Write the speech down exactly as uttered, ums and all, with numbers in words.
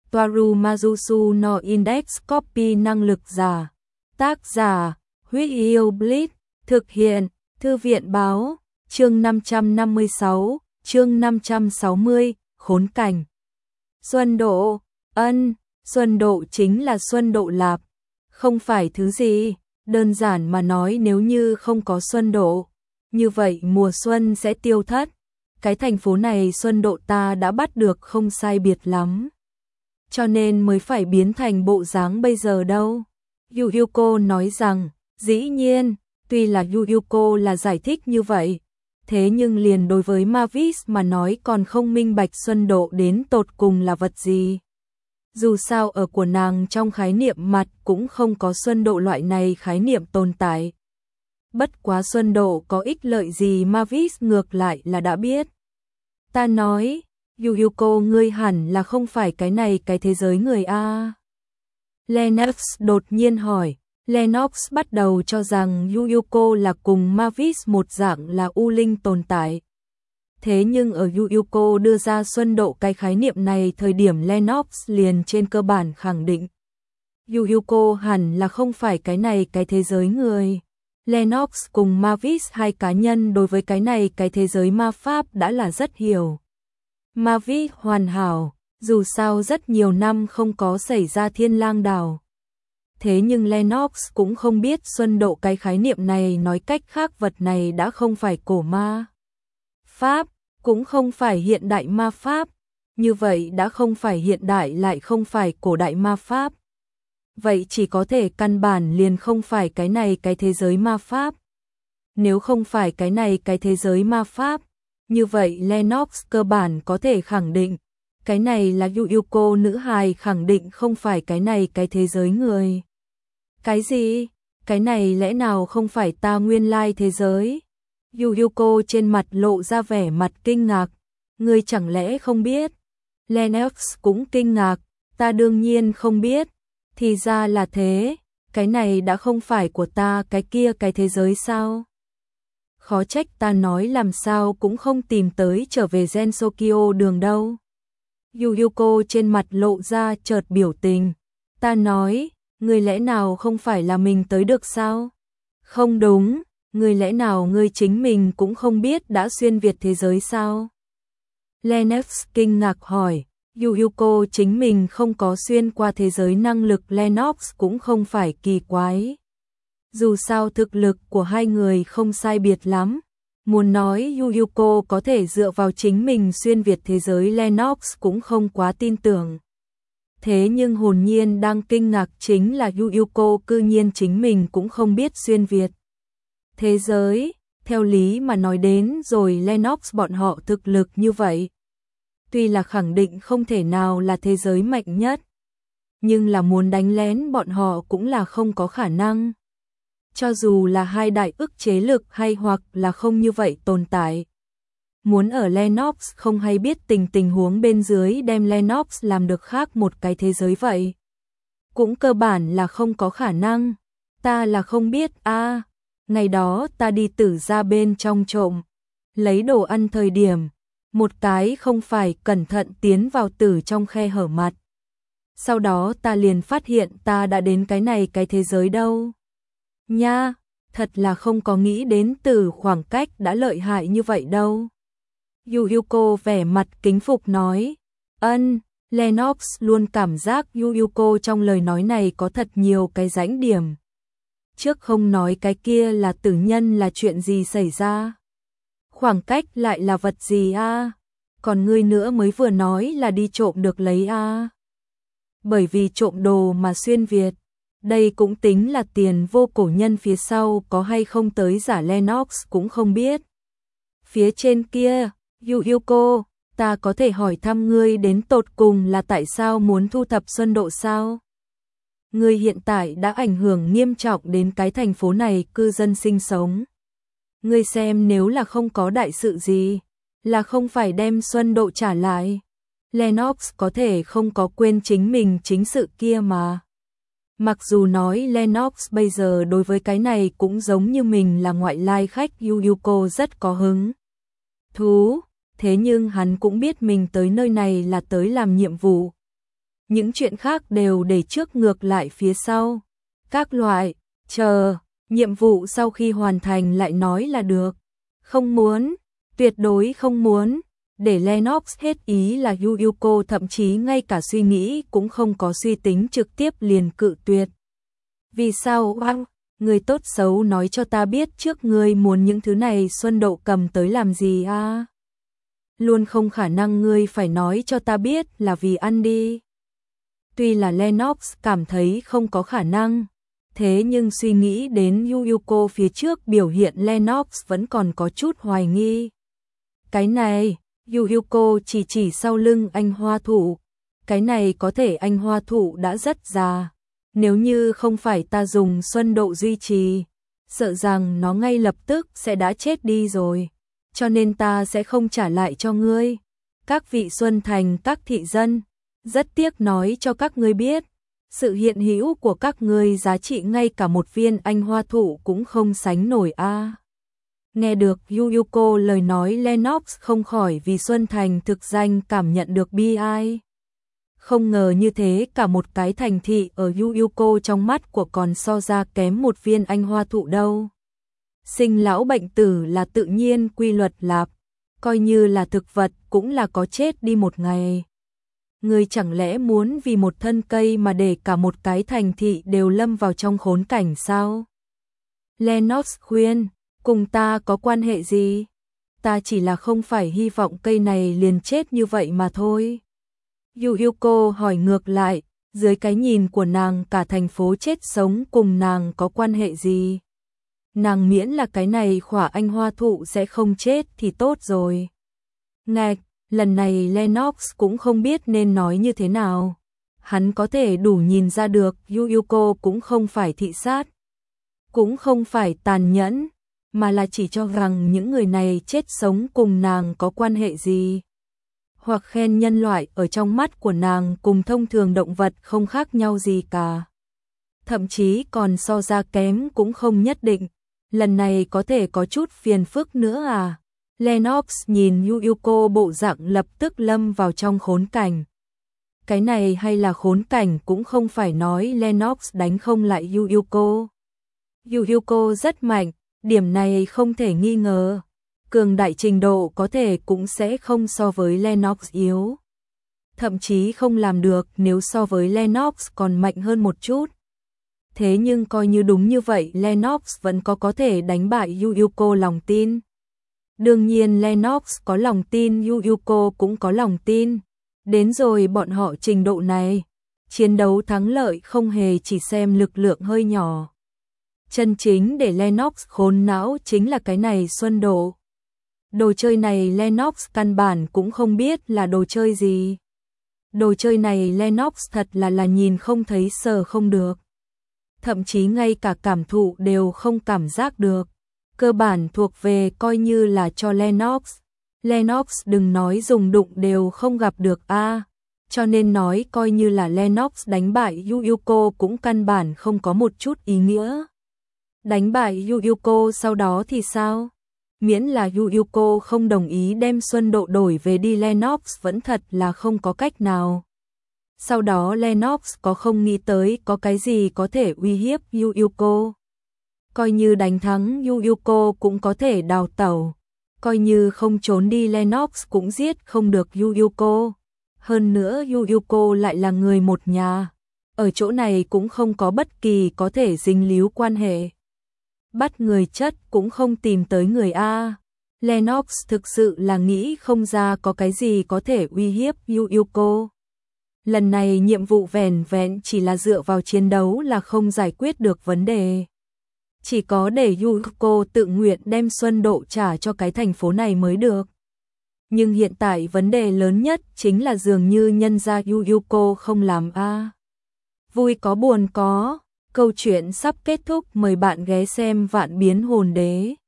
Toaru Majusu no Index Copy năng lực giả. Tác giả, Huyết Yêu Blitz, thực hiện, Thư viện báo, chương năm trăm năm mươi sáu, chương năm trăm sáu mươi, khốn cảnh. Xuân độ, ân, xuân độ chính là xuân độ lạp, không phải thứ gì, đơn giản mà nói nếu như không có xuân độ, như vậy mùa xuân sẽ tiêu thất. Cái thành phố này xuân độ ta đã bắt được không sai biệt lắm, cho nên mới phải biến thành bộ dáng bây giờ đâu. Yu Yuko nói rằng, dĩ nhiên, tuy là Yu Yuko là giải thích như vậy, thế nhưng liền đối với Mavis mà nói còn không minh bạch xuân độ đến tột cùng là vật gì. Dù sao ở của nàng trong khái niệm mặt cũng không có xuân độ loại này khái niệm tồn tại. Bất quá xuân độ có ích lợi gì Mavis ngược lại là đã biết. Ta nói, Yu Yuko ngươi hẳn là không phải cái này cái thế giới người a. Lennox đột nhiên hỏi. Lennox bắt đầu cho rằng Yu Yuko là cùng Mavis một dạng là u linh tồn tại. Thế nhưng ở Yu Yuko đưa ra xuân độ cái khái niệm này thời điểm Lennox liền trên cơ bản khẳng định. Yu Yuko hẳn là không phải cái này cái thế giới người. Lennox cùng Mavis hai cá nhân đối với cái này cái thế giới ma pháp đã là rất hiểu. Mavis hoàn hảo, dù sao rất nhiều năm không có xảy ra thiên lang đảo. Thế nhưng Lennox cũng không biết xuân độ cái khái niệm này nói cách khác vật này đã không phải cổ ma pháp, cũng không phải hiện đại ma pháp, như vậy đã không phải hiện đại lại không phải cổ đại ma pháp. Vậy chỉ có thể căn bản liền không phải cái này cái thế giới ma pháp. Nếu không phải cái này cái thế giới ma pháp, như vậy Lennox cơ bản có thể khẳng định, cái này là Yu Yuko nữ hài khẳng định không phải cái này cái thế giới người. Cái gì? Cái này lẽ nào không phải ta nguyên lai thế giới? Yu Yuko trên mặt lộ ra vẻ mặt kinh ngạc. Ngươi chẳng lẽ không biết? Lennox cũng kinh ngạc. Ta đương nhiên không biết. Thì ra là thế. Cái này đã không phải của ta, cái kia cái thế giới sao? Khó trách ta nói làm sao cũng không tìm tới trở về Gensokyo đường đâu. Yu Yuko trên mặt lộ ra chợt biểu tình. Ta nói, ngươi lẽ nào không phải là mình tới được sao? Không đúng, ngươi lẽ nào ngươi chính mình cũng không biết đã xuyên việt thế giới sao? Lennox kinh ngạc hỏi. Yu Yuko chính mình không có xuyên qua thế giới năng lực Lennox cũng không phải kỳ quái. Dù sao thực lực của hai người không sai biệt lắm. Muốn nói Yu Yuko có thể dựa vào chính mình xuyên việt thế giới Lennox cũng không quá tin tưởng. Thế nhưng hồn nhiên đang kinh ngạc chính là Yu Yuko cư nhiên chính mình cũng không biết xuyên việt thế giới. Theo lý mà nói đến rồi Lennox bọn họ thực lực như vậy, tuy là khẳng định không thể nào là thế giới mạnh nhất, nhưng là muốn đánh lén bọn họ cũng là không có khả năng. Cho dù là hai đại ức chế lực hay hoặc là không như vậy tồn tại. Muốn ở Lennox không hay biết tình tình huống bên dưới đem Lennox làm được khác một cái thế giới vậy. Cũng cơ bản là không có khả năng. Ta là không biết a à, ngày đó ta đi tử ra bên trong trộm, lấy đồ ăn thời điểm, một cái không phải cẩn thận tiến vào tử trong khe hở mặt. Sau đó ta liền phát hiện ta đã đến cái này cái thế giới đâu. Nha, thật là không có nghĩ đến từ khoảng cách đã lợi hại như vậy đâu. Yu Yuko vẻ mặt kính phục nói. Ân, Lennox luôn cảm giác Yu Yuko trong lời nói này có thật nhiều cái rãnh điểm. Trước không nói cái kia là tử nhân là chuyện gì xảy ra. Khoảng cách lại là vật gì a? À? Còn ngươi nữa mới vừa nói là đi trộm được lấy a. À? Bởi vì trộm đồ mà xuyên việt. Đây cũng tính là tiền vô cổ nhân phía sau có hay không tới giả Lennox cũng không biết. Phía trên kia, Yu Yuko, ta có thể hỏi thăm ngươi đến tột cùng là tại sao muốn thu thập xuân độ sao? Ngươi hiện tại đã ảnh hưởng nghiêm trọng đến cái thành phố này cư dân sinh sống. Ngươi xem nếu là không có đại sự gì, là không phải đem xuân độ trả lại. Lennox có thể không có quên chính mình chính sự kia mà. Mặc dù nói Lennox bây giờ đối với cái này cũng giống như mình là ngoại lai khách, Yu Yuko rất có hứng thú, thế nhưng hắn cũng biết mình tới nơi này là tới làm nhiệm vụ. những chuyện khác đều để trước ngược lại phía sau. Các loại, chờ, nhiệm vụ sau khi hoàn thành lại nói là được. Không muốn, tuyệt đối không muốn. Để Lennox hết ý là Yuyuko thậm chí ngay cả suy nghĩ cũng không có suy tính trực tiếp liền cự tuyệt. Vì sao oang, người tốt xấu nói cho ta biết trước ngươi muốn những thứ này Xuân Độ cầm tới làm gì à? Luôn không khả năng ngươi phải nói cho ta biết là vì ăn đi. Tuy là Lennox cảm thấy không có khả năng, thế nhưng suy nghĩ đến Yuyuko phía trước biểu hiện Lennox vẫn còn có chút hoài nghi. Cái này, Yuyuko chỉ chỉ sau lưng anh hoa thụ. Cái này có thể anh hoa thụ đã rất già. Nếu như không phải ta dùng Xuân Độ duy trì, sợ rằng nó ngay lập tức sẽ đã chết đi rồi. Cho nên ta sẽ không trả lại cho ngươi. Các vị Xuân Thành các thị dân, rất tiếc nói cho các ngươi biết, sự hiện hữu của các ngươi giá trị ngay cả một viên anh hoa thụ cũng không sánh nổi a. À. Nghe được Yuyuko lời nói, Lennox không khỏi vì Xuân Thành thực danh cảm nhận được bi ai. Không ngờ như thế cả một cái thành thị ở Yuyuko trong mắt của còn so ra kém một viên anh hoa thụ đâu. Sinh lão bệnh tử là tự nhiên quy luật lạp, coi như là thực vật cũng là có chết đi một ngày. Người chẳng lẽ muốn vì một thân cây mà để cả một cái thành thị đều lâm vào trong khốn cảnh sao? Lennox khuyên, cùng ta có quan hệ gì? Ta chỉ là không phải hy vọng cây này liền chết như vậy mà thôi. Yuyuko hỏi ngược lại, dưới cái nhìn của nàng cả thành phố chết sống cùng nàng có quan hệ gì? Nàng miễn là cái này khỏa anh hoa thụ sẽ không chết thì tốt rồi. Ngạch, lần này Lennox cũng không biết nên nói như thế nào. Hắn có thể đủ nhìn ra được Yuyuko cũng không phải thị sát, cũng không phải tàn nhẫn, mà là chỉ cho rằng những người này chết sống cùng nàng có quan hệ gì. Hoặc khen nhân loại ở trong mắt của nàng cùng thông thường động vật không khác nhau gì cả. Thậm chí còn so ra kém cũng không nhất định. Lần này có thể có chút phiền phức nữa à? Lennox nhìn Yuyuko bộ dạng lập tức lâm vào trong khốn cảnh. Cái này hay là khốn cảnh cũng không phải nói Lennox đánh không lại Yuyuko. Yuyuko rất mạnh, điểm này không thể nghi ngờ. Cường đại trình độ có thể cũng sẽ không so với Lennox yếu. Thậm chí không làm được nếu so với Lennox còn mạnh hơn một chút. Thế nhưng coi như đúng như vậy, Lennox vẫn có có thể đánh bại Yuyuko lòng tin. Đương nhiên Lennox có lòng tin, Yuyuko cũng có lòng tin. Đến rồi bọn họ trình độ này, chiến đấu thắng lợi không hề chỉ xem lực lượng hơi nhỏ. Chân chính để Lennox khốn não chính là cái này Xuân Độ. Đồ chơi này Lennox căn bản cũng không biết là đồ chơi gì. Đồ chơi này Lennox thật là là nhìn không thấy sờ không được. Thậm chí ngay cả cảm thụ đều không cảm giác được. Cơ bản thuộc về coi như là cho Lennox. Lennox đừng nói dùng đụng đều không gặp được a. À. Cho nên nói coi như là Lennox đánh bại Yuyuko cũng căn bản không có một chút ý nghĩa. Đánh bại Yuyuko sau đó thì sao? Miễn là Yuyuko không đồng ý đem Xuân Độ đổi về đi, Lennox vẫn thật là không có cách nào. Sau đó Lennox có không nghĩ tới có cái gì có thể uy hiếp Yuyuko. Coi như đánh thắng Yuyuko cũng có thể đào tẩu. Coi như không trốn đi Lennox cũng giết không được Yuyuko. Hơn nữa Yuyuko lại là người một nhà. Ở chỗ này cũng không có bất kỳ có thể dính líu quan hệ. Bắt người chất cũng không tìm tới người A. Lennox thực sự là nghĩ không ra có cái gì có thể uy hiếp Yuyuko. Lần này nhiệm vụ vẻn vẹn chỉ là dựa vào chiến đấu là không giải quyết được vấn đề. Chỉ có để Yuyuko tự nguyện đem Xuân Độ trả cho cái thành phố này mới được. Nhưng hiện tại vấn đề lớn nhất chính là dường như nhân gia Yuyuko không làm A. Vui có buồn có. Câu chuyện sắp kết thúc, mời bạn ghé xem Vạn Biến Hồn Đế.